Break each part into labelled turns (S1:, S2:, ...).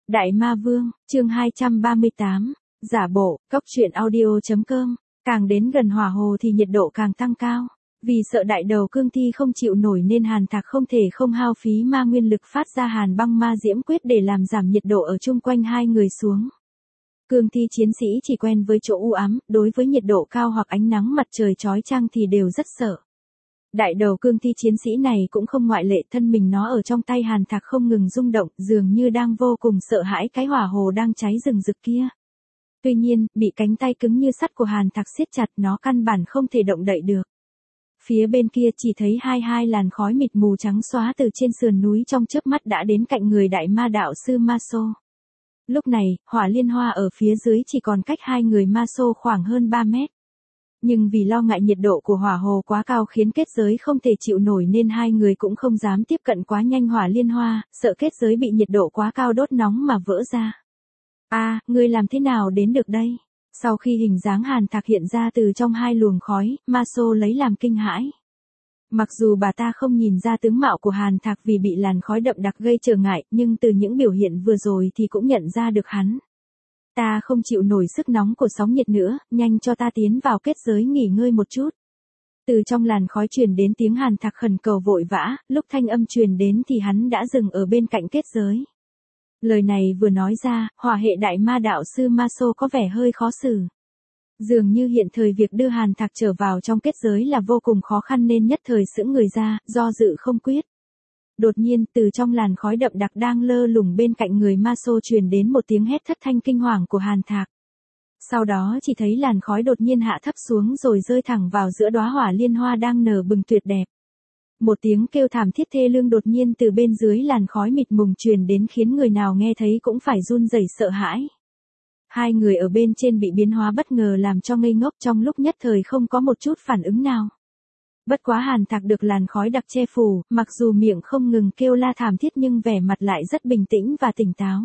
S1: Đại Ma Vương, chương 238, giả bộ, cốc truyện audio.com, càng đến gần hỏa hồ thì nhiệt độ càng tăng cao. Vì sợ đại đầu cương thi không chịu nổi nên Hàn Thạc không thể không hao phí ma nguyên lực phát ra hàn băng ma diễm quyết để làm giảm nhiệt độ ở chung quanh hai người xuống. Cương thi chiến sĩ chỉ quen với chỗ u ám, đối với nhiệt độ cao hoặc ánh nắng mặt trời chói chang thì đều rất sợ. Đại đầu cương thi chiến sĩ này cũng không ngoại lệ, thân mình nó ở trong tay Hàn Thạc không ngừng rung động, dường như đang vô cùng sợ hãi cái hỏa hồ đang cháy rừng rực kia. Tuy nhiên, bị cánh tay cứng như sắt của Hàn Thạc siết chặt, nó căn bản không thể động đậy được. Phía bên kia chỉ thấy hai làn khói mịt mù trắng xóa từ trên sườn núi trong chớp mắt đã đến cạnh người đại ma đạo sư Ma Sô. Lúc này, hỏa liên hoa ở phía dưới chỉ còn cách hai người Ma Sô khoảng hơn 3 mét. Nhưng vì lo ngại nhiệt độ của hỏa hồ quá cao khiến kết giới không thể chịu nổi nên hai người cũng không dám tiếp cận quá nhanh hỏa liên hoa, sợ kết giới bị nhiệt độ quá cao đốt nóng mà vỡ ra. Ngươi làm thế nào đến được đây? Sau khi hình dáng Hàn Thạc hiện ra từ trong hai luồng khói, Ma Sô lấy làm kinh hãi. Mặc dù bà ta không nhìn ra tướng mạo của Hàn Thạc vì bị làn khói đậm đặc gây trở ngại, nhưng từ những biểu hiện vừa rồi thì cũng nhận ra được hắn. Ta không chịu nổi sức nóng của sóng nhiệt nữa, nhanh cho ta tiến vào kết giới nghỉ ngơi một chút. Từ trong làn khói truyền đến tiếng Hàn Thạc khẩn cầu vội vã, lúc thanh âm truyền đến thì hắn đã dừng ở bên cạnh kết giới. Lời này vừa nói ra, hỏa hệ đại ma đạo sư Ma Sô có vẻ hơi khó xử. Dường như hiện thời việc đưa Hàn Thạc trở vào trong kết giới là vô cùng khó khăn nên nhất thời sững người ra, do dự không quyết. Đột nhiên, từ trong làn khói đậm đặc đang lơ lửng bên cạnh người Ma Sô truyền đến một tiếng hét thất thanh kinh hoàng của Hàn Thạc. Sau đó chỉ thấy làn khói đột nhiên hạ thấp xuống rồi rơi thẳng vào giữa đóa hỏa liên hoa đang nở bừng tuyệt đẹp. Một tiếng kêu thảm thiết thê lương đột nhiên từ bên dưới làn khói mịt mùng truyền đến khiến người nào nghe thấy cũng phải run rẩy sợ hãi. Hai người ở bên trên bị biến hóa bất ngờ làm cho ngây ngốc, trong lúc nhất thời không có một chút phản ứng nào. Bất quá Hàn Thạc được làn khói đặc che phủ, mặc dù miệng không ngừng kêu la thảm thiết nhưng vẻ mặt lại rất bình tĩnh và tỉnh táo.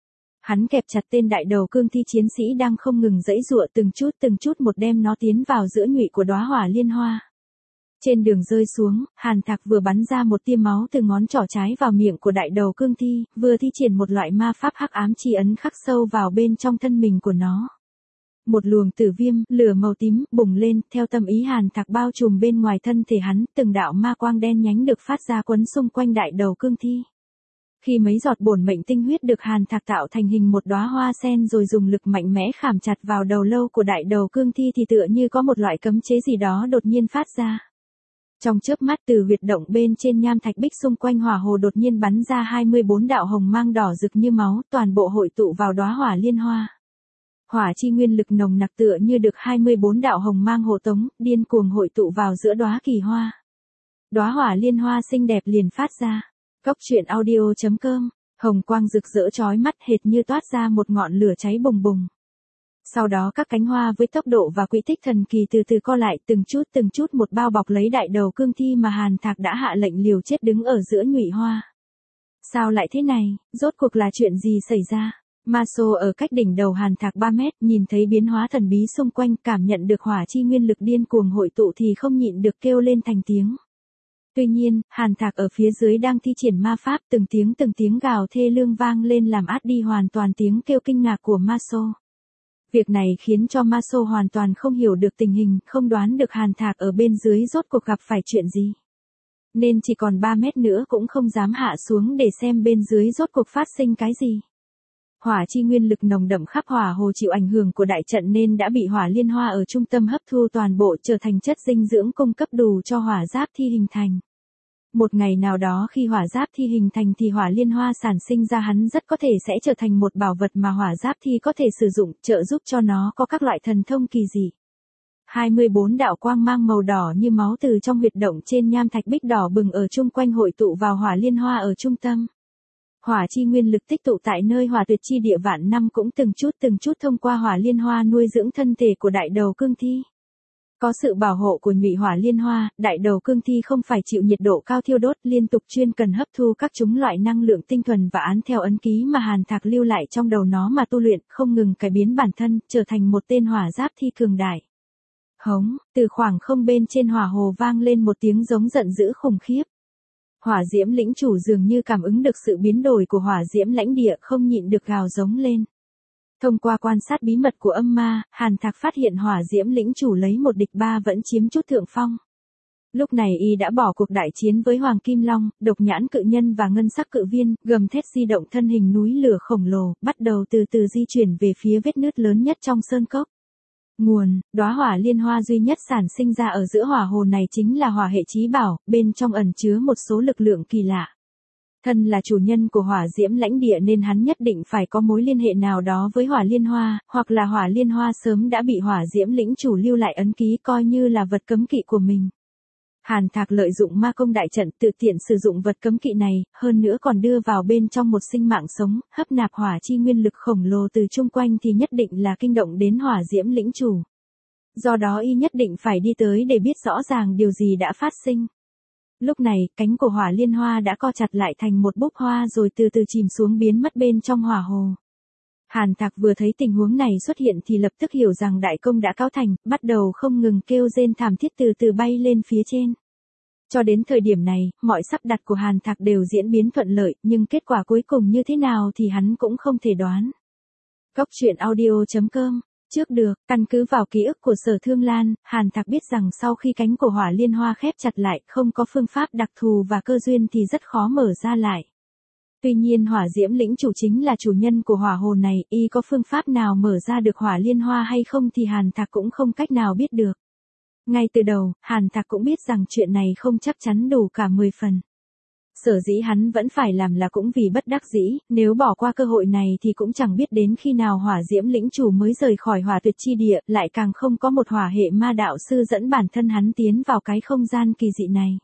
S1: Hắn kẹp chặt tên đại đầu cương thi chiến sĩ đang không ngừng giãy giụa từng chút một đem nó tiến vào giữa nhụy của đóa hỏa liên hoa. Trên đường rơi xuống, Hàn Thạc vừa bắn ra một tia máu từ ngón trỏ trái vào miệng của đại đầu cương thi, vừa thi triển một loại ma pháp hắc ám chi ấn khắc sâu vào bên trong thân mình của nó. Một luồng tử viêm, lửa màu tím, bùng lên, theo tâm ý Hàn Thạc bao trùm bên ngoài thân thể hắn, từng đạo ma quang đen nhánh được phát ra quấn xung quanh đại đầu cương thi. Khi mấy giọt bổn mệnh tinh huyết được Hàn Thạc tạo thành hình một đóa hoa sen rồi dùng lực mạnh mẽ khảm chặt vào đầu lâu của đại đầu cương thi thì tựa như có một loại cấm chế gì đó đột nhiên phát ra. Trong chớp mắt từ huyệt động bên trên nham thạch bích xung quanh hỏa hồ đột nhiên bắn ra 24 đạo hồng mang đỏ rực như máu, toàn bộ hội tụ vào đóa hỏa liên hoa. Hỏa chi nguyên lực nồng nặc tựa như được 24 đạo hồng mang hộ tống, điên cuồng hội tụ vào giữa đóa kỳ hoa. Đóa hỏa liên hoa xinh đẹp liền phát ra. Cốc truyện audio.com, hồng quang rực rỡ chói mắt hệt như toát ra một ngọn lửa cháy bùng bùng. Sau đó các cánh hoa với tốc độ và quỹ tích thần kỳ từ từ co lại từng chút một bao bọc lấy đại đầu cương thi mà Hàn Thạc đã hạ lệnh liều chết đứng ở giữa nhụy hoa. Sao lại thế này, rốt cuộc là chuyện gì xảy ra? Ma Sô ở cách đỉnh đầu Hàn Thạc 3 mét, nhìn thấy biến hóa thần bí xung quanh, cảm nhận được hỏa chi nguyên lực điên cuồng hội tụ thì không nhịn được kêu lên thành tiếng. Tuy nhiên, Hàn Thạc ở phía dưới đang thi triển ma pháp, từng tiếng gào thê lương vang lên làm át đi hoàn toàn tiếng kêu kinh ngạc của Ma Sô. Việc này khiến cho Ma Sô hoàn toàn không hiểu được tình hình, không đoán được Hàn Thạc ở bên dưới rốt cuộc gặp phải chuyện gì. Nên chỉ còn 3 mét nữa cũng không dám hạ xuống để xem bên dưới rốt cuộc phát sinh cái gì. Hỏa chi nguyên lực nồng đậm khắp hỏa hồ chịu ảnh hưởng của đại trận nên đã bị hỏa liên hoa ở trung tâm hấp thu toàn bộ trở thành chất dinh dưỡng cung cấp đủ cho hỏa giáp thi hình thành. Một ngày nào đó khi hỏa giáp thi hình thành thì hỏa liên hoa sản sinh ra hắn rất có thể sẽ trở thành một bảo vật mà hỏa giáp thi có thể sử dụng, trợ giúp cho nó có các loại thần thông kỳ dị. 24 đạo quang mang màu đỏ như máu từ trong huyệt động trên nham thạch bích đỏ bừng ở chung quanh hội tụ vào hỏa liên hoa ở trung tâm. Hỏa chi nguyên lực tích tụ tại nơi hỏa tuyệt chi địa vạn năm cũng từng chút thông qua hỏa liên hoa nuôi dưỡng thân thể của đại đầu cương thi. Có sự bảo hộ của nhụy hỏa liên hoa, đại đầu cương thi không phải chịu nhiệt độ cao thiêu đốt, liên tục chuyên cần hấp thu các chủng loại năng lượng tinh thuần và án theo ấn ký mà Hàn Thạc lưu lại trong đầu nó mà tu luyện, không ngừng cải biến bản thân, trở thành một tên hỏa giáp thi cường đại. Hống, từ khoảng không bên trên hỏa hồ vang lên một tiếng giống giận dữ khủng khiếp. Hỏa diễm lĩnh chủ dường như cảm ứng được sự biến đổi của hỏa diễm lãnh địa, không nhịn được gào giống lên. Thông qua quan sát bí mật của âm ma, Hàn Thạc phát hiện hỏa diễm lĩnh chủ lấy 1 địch 3 vẫn chiếm chút thượng phong. Lúc này y đã bỏ cuộc đại chiến với Hoàng Kim Long, Độc Nhãn Cự Nhân và Ngân Sắc Cự Viên, gầm thét di động thân hình núi lửa khổng lồ, bắt đầu từ từ di chuyển về phía vết nứt lớn nhất trong sơn cốc. Nguồn, đóa hỏa liên hoa duy nhất sản sinh ra ở giữa hỏa hồ này chính là hỏa hệ chí bảo, bên trong ẩn chứa một số lực lượng kỳ lạ. Thân là chủ nhân của hỏa diễm lãnh địa nên hắn nhất định phải có mối liên hệ nào đó với hỏa liên hoa, hoặc là hỏa liên hoa sớm đã bị hỏa diễm lĩnh chủ lưu lại ấn ký coi như là vật cấm kỵ của mình. Hàn Thạc lợi dụng ma công đại trận tự tiện sử dụng vật cấm kỵ này, hơn nữa còn đưa vào bên trong một sinh mạng sống, hấp nạp hỏa chi nguyên lực khổng lồ từ chung quanh thì nhất định là kinh động đến hỏa diễm lĩnh chủ. Do đó y nhất định phải đi tới để biết rõ ràng điều gì đã phát sinh. Lúc này, cánh của hỏa liên hoa đã co chặt lại thành một búp hoa rồi từ từ chìm xuống biến mất bên trong hỏa hồ. Hàn Thạc vừa thấy tình huống này xuất hiện thì lập tức hiểu rằng đại công đã cáo thành, bắt đầu không ngừng kêu rên thảm thiết từ từ bay lên phía trên. Cho đến thời điểm này, mọi sắp đặt của Hàn Thạc đều diễn biến thuận lợi, nhưng kết quả cuối cùng như thế nào thì hắn cũng không thể đoán. Góc truyện audio.com. Trước được, căn cứ vào ký ức của Sở Thương Lan, Hàn Thạc biết rằng sau khi cánh của hỏa liên hoa khép chặt lại, không có phương pháp đặc thù và cơ duyên thì rất khó mở ra lại. Tuy nhiên hỏa diễm lĩnh chủ chính là chủ nhân của hỏa hồ này, y có phương pháp nào mở ra được hỏa liên hoa hay không thì Hàn Thạc cũng không cách nào biết được. Ngay từ đầu, Hàn Thạc cũng biết rằng chuyện này không chắc chắn đủ cả 10 phần. Sở dĩ hắn vẫn phải làm là cũng vì bất đắc dĩ, nếu bỏ qua cơ hội này thì cũng chẳng biết đến khi nào hỏa diễm lĩnh chủ mới rời khỏi hỏa tuyệt chi địa, lại càng không có một hỏa hệ ma đạo sư dẫn bản thân hắn tiến vào cái không gian kỳ dị này.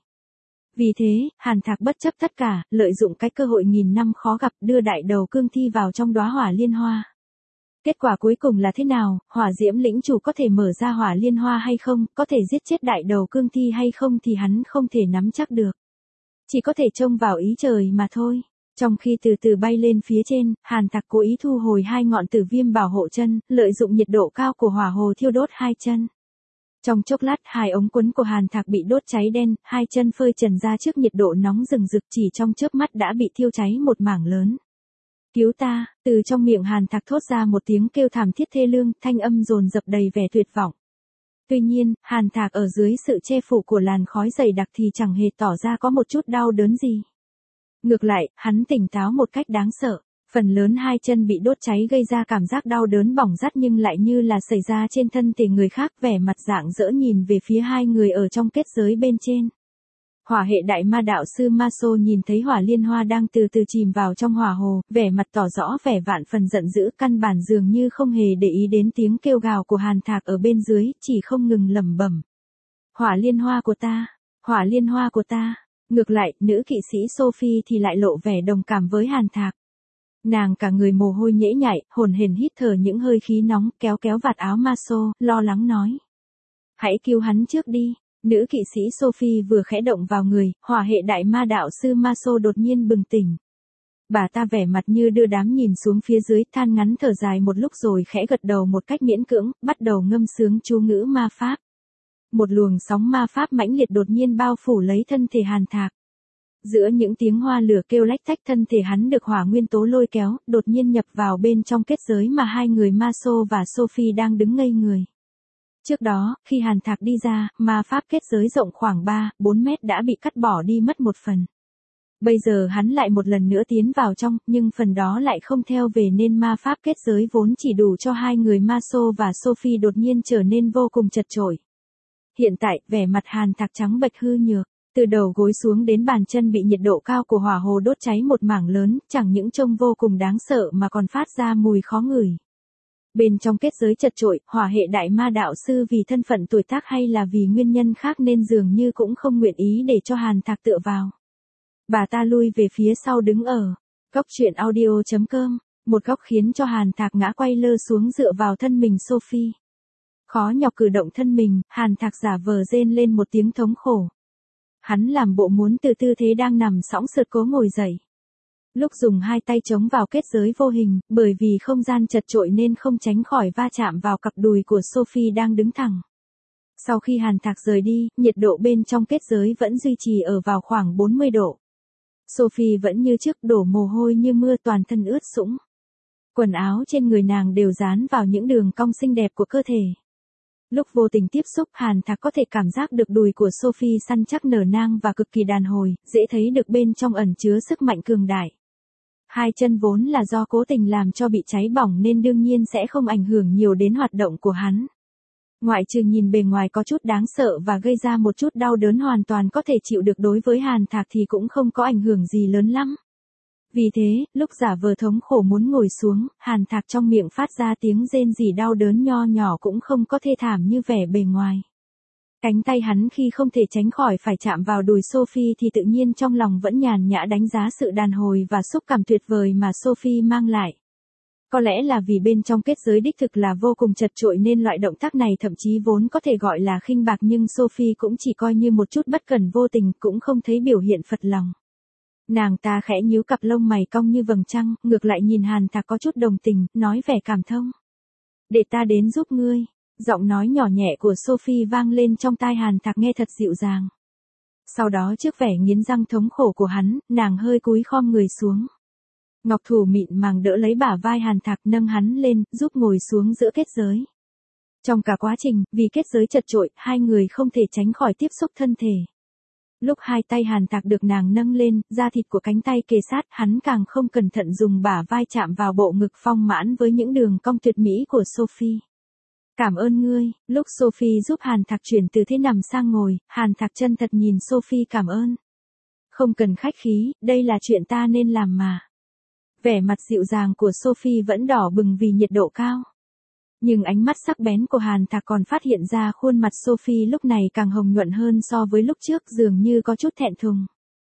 S1: Vì thế, Hàn Thạc bất chấp tất cả, lợi dụng cái cơ hội nghìn năm khó gặp đưa đại đầu cương thi vào trong đóa hỏa liên hoa. Kết quả cuối cùng là thế nào, hỏa diễm lĩnh chủ có thể mở ra hỏa liên hoa hay không, có thể giết chết đại đầu cương thi hay không thì hắn không thể nắm chắc được. Chỉ có thể trông vào ý trời mà thôi. Trong khi từ từ bay lên phía trên, Hàn Thạc cố ý thu hồi 2 ngọn tử viêm bảo hộ chân, lợi dụng nhiệt độ cao của hỏa hồ thiêu đốt 2 chân. Trong chốc lát 2 ống quấn của Hàn Thạc bị đốt cháy đen, 2 chân phơi trần ra trước nhiệt độ nóng rừng rực, chỉ trong chớp mắt đã bị thiêu cháy một mảng lớn. Cứu ta, từ trong miệng Hàn Thạc thốt ra một tiếng kêu thảm thiết thê lương, thanh âm dồn dập đầy vẻ tuyệt vọng. Tuy nhiên, Hàn Thạc ở dưới sự che phủ của làn khói dày đặc thì chẳng hề tỏ ra có một chút đau đớn gì. Ngược lại, hắn tỉnh táo một cách đáng sợ. Phần lớn 2 chân bị đốt cháy gây ra cảm giác đau đớn bỏng rát nhưng lại như là xảy ra trên thân thể người khác, vẻ mặt rạng rỡ nhìn về phía 2 người ở trong kết giới bên trên. Hỏa hệ đại ma đạo sư Maso nhìn thấy hỏa liên hoa đang từ từ chìm vào trong hỏa hồ, vẻ mặt tỏ rõ vẻ vạn phần giận dữ, căn bản dường như không hề để ý đến tiếng kêu gào của Hàn Thạc ở bên dưới, chỉ không ngừng lẩm bẩm. Hỏa liên hoa của ta, hỏa liên hoa của ta. Ngược lại, nữ kỵ sĩ Sophie thì lại lộ vẻ đồng cảm với Hàn Thạc. Nàng cả người mồ hôi nhễ nhại, hồn hển hít thở những hơi khí nóng, kéo kéo vạt áo Maso, lo lắng nói. Hãy cứu hắn trước đi. Nữ kỵ sĩ Sophie vừa khẽ động vào người, hỏa hệ đại ma đạo sư Maso đột nhiên bừng tỉnh. Bà ta vẻ mặt như đưa đám nhìn xuống phía dưới, than ngắn thở dài một lúc rồi khẽ gật đầu một cách miễn cưỡng, bắt đầu ngâm sướng chú ngữ ma pháp. Một luồng sóng ma pháp mãnh liệt đột nhiên bao phủ lấy thân thể Hàn Thạc. Giữa những tiếng hoa lửa kêu lách tách, thân thể hắn được hỏa nguyên tố lôi kéo, đột nhiên nhập vào bên trong kết giới mà 2 người Maso và Sophie đang đứng ngây người. Trước đó, khi Hàn Thạc đi ra, ma pháp kết giới rộng khoảng 3-4 mét đã bị cắt bỏ đi mất một phần. Bây giờ hắn lại một lần nữa tiến vào trong, nhưng phần đó lại không theo về nên ma pháp kết giới vốn chỉ đủ cho 2 người Maso và Sophie đột nhiên trở nên vô cùng chật chội. Hiện tại, vẻ mặt Hàn Thạc trắng bệch hư nhược, từ đầu gối xuống đến bàn chân bị nhiệt độ cao của hỏa hồ đốt cháy một mảng lớn, chẳng những trông vô cùng đáng sợ mà còn phát ra mùi khó ngửi. Bên trong kết giới chật chội, hỏa hệ đại ma đạo sư vì thân phận tuổi tác hay là vì nguyên nhân khác nên dường như cũng không nguyện ý để cho Hàn Thạc tựa vào. Bà ta lui về phía sau đứng ở góc truyện audio.com, một góc khiến cho Hàn Thạc ngã quay lơ xuống dựa vào thân mình Sophie. Khó nhọc cử động thân mình, Hàn Thạc giả vờ rên lên một tiếng thống khổ. Hắn làm bộ muốn từ tư thế đang nằm sõng sượt cố ngồi dậy. Lúc dùng 2 tay chống vào kết giới vô hình, bởi vì không gian chật chội nên không tránh khỏi va chạm vào cặp đùi của Sophie đang đứng thẳng. Sau khi Hàn Thạc rời đi, nhiệt độ bên trong kết giới vẫn duy trì ở vào khoảng 40 độ. Sophie vẫn như trước đổ mồ hôi như mưa, toàn thân ướt sũng. Quần áo trên người nàng đều dán vào những đường cong xinh đẹp của cơ thể. Lúc vô tình tiếp xúc, Hàn Thạc có thể cảm giác được đùi của Sophie săn chắc nở nang và cực kỳ đàn hồi, dễ thấy được bên trong ẩn chứa sức mạnh cường đại. Hai chân vốn là do cố tình làm cho bị cháy bỏng nên đương nhiên sẽ không ảnh hưởng nhiều đến hoạt động của hắn. Ngoại trừ nhìn bề ngoài có chút đáng sợ và gây ra một chút đau đớn hoàn toàn có thể chịu được, đối với Hàn Thạc thì cũng không có ảnh hưởng gì lớn lắm. Vì thế, lúc giả vờ thống khổ muốn ngồi xuống, Hàn Thạc trong miệng phát ra tiếng rên rỉ đau đớn nho nhỏ cũng không có thê thảm như vẻ bề ngoài. Cánh tay hắn khi không thể tránh khỏi phải chạm vào đùi Sophie thì tự nhiên trong lòng vẫn nhàn nhã đánh giá sự đàn hồi và xúc cảm tuyệt vời mà Sophie mang lại. Có lẽ là vì bên trong kết giới đích thực là vô cùng chật chội nên loại động tác này thậm chí vốn có thể gọi là khinh bạc, nhưng Sophie cũng chỉ coi như một chút bất cẩn vô tình, cũng không thấy biểu hiện phật lòng. Nàng ta khẽ nhíu cặp lông mày cong như vầng trăng, ngược lại nhìn Hàn Thạc có chút đồng tình, nói vẻ cảm thông. Để ta đến giúp ngươi. Giọng nói nhỏ nhẹ của Sophie vang lên trong tai Hàn Thạc nghe thật dịu dàng. Sau đó trước vẻ nghiến răng thống khổ của hắn, nàng hơi cúi khom người xuống. Ngọc thủ mịn màng đỡ lấy bả vai Hàn Thạc, nâng hắn lên, giúp ngồi xuống giữa kết giới. Trong cả quá trình, vì kết giới chật chội, hai người không thể tránh khỏi tiếp xúc thân thể. Lúc hai tay Hàn Thạc được nàng nâng lên, da thịt của cánh tay kề sát, hắn càng không cẩn thận dùng bả vai chạm vào bộ ngực phong mãn với những đường cong tuyệt mỹ của Sophie. Cảm ơn ngươi. Lúc Sophie giúp Hàn Thạc chuyển từ thế nằm sang ngồi, Hàn Thạc chân thật nhìn Sophie cảm ơn. Không cần khách khí, đây là chuyện ta nên làm mà. Vẻ mặt dịu dàng của Sophie vẫn đỏ bừng vì nhiệt độ cao. Nhưng ánh mắt sắc bén của Hàn Thạc còn phát hiện ra khuôn mặt Sophie lúc này càng hồng nhuận hơn so với lúc trước, dường như có chút thẹn thùng.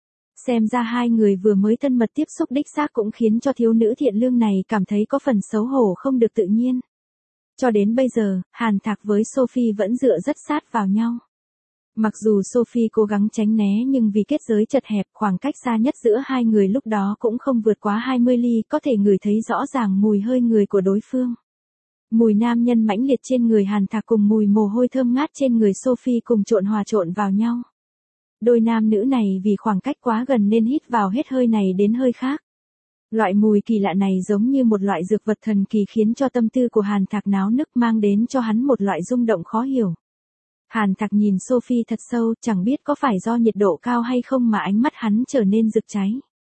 S1: Xem ra hai người vừa mới thân mật tiếp xúc đích xác cũng khiến cho thiếu nữ thiện lương này cảm thấy có phần xấu hổ không được tự nhiên. Cho đến bây giờ, Hàn Thạc với Sophie vẫn dựa rất sát vào nhau. Mặc dù Sophie cố gắng tránh né nhưng vì kết giới chật hẹp, khoảng cách xa nhất giữa hai người lúc đó cũng không vượt quá 20 ly, có thể ngửi thấy rõ ràng mùi hơi người của đối phương. Mùi nam nhân mãnh liệt trên người Hàn Thạc cùng mùi mồ hôi thơm ngát trên người Sophie cùng hòa trộn vào nhau. Đôi nam nữ này vì khoảng cách quá gần nên hít vào hết hơi này đến hơi khác. Loại mùi kỳ lạ này giống như một loại dược vật thần kỳ khiến cho tâm tư của Hàn Thạc náo nức, mang đến cho hắn một loại rung động khó hiểu. Hàn Thạc nhìn Sophie thật sâu, chẳng biết có phải do nhiệt độ cao hay không mà ánh mắt hắn trở nên rực cháy.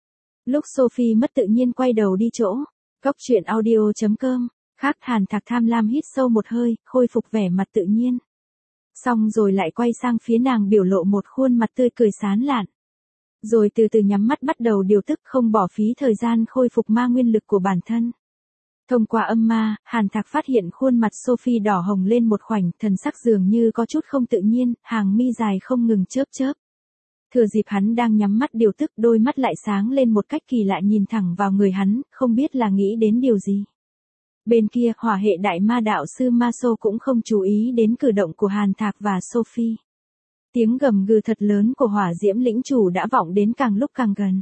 S1: Lúc Sophie mất tự nhiên quay đầu đi chỗ, goctruyện.audio.com, khác Hàn Thạc tham lam hít sâu một hơi, khôi phục vẻ mặt tự nhiên. Xong rồi lại quay sang phía nàng biểu lộ một khuôn mặt tươi cười sán lạn. Rồi từ từ nhắm mắt bắt đầu điều tức, không bỏ phí thời gian khôi phục ma nguyên lực của bản thân. Thông qua âm ma, Hàn Thạc phát hiện khuôn mặt Sophie đỏ hồng lên một khoảnh, thần sắc dường như có chút không tự nhiên, hàng mi dài không ngừng chớp chớp. Thừa dịp hắn đang nhắm mắt điều tức, đôi mắt lại sáng lên một cách kỳ lạ nhìn thẳng vào người hắn, không biết là nghĩ đến điều gì. Bên kia, hỏa hệ đại ma đạo sư Maso cũng không chú ý đến cử động của Hàn Thạc và Sophie. Tiếng gầm gừ thật lớn của hỏa diễm lĩnh chủ đã vọng đến càng lúc càng gần.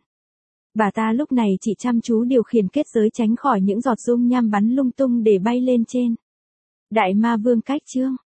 S1: Bà ta lúc này chỉ chăm chú điều khiển kết giới tránh khỏi những giọt dung nham bắn lung tung để bay lên trên. Đại ma vương cách chương.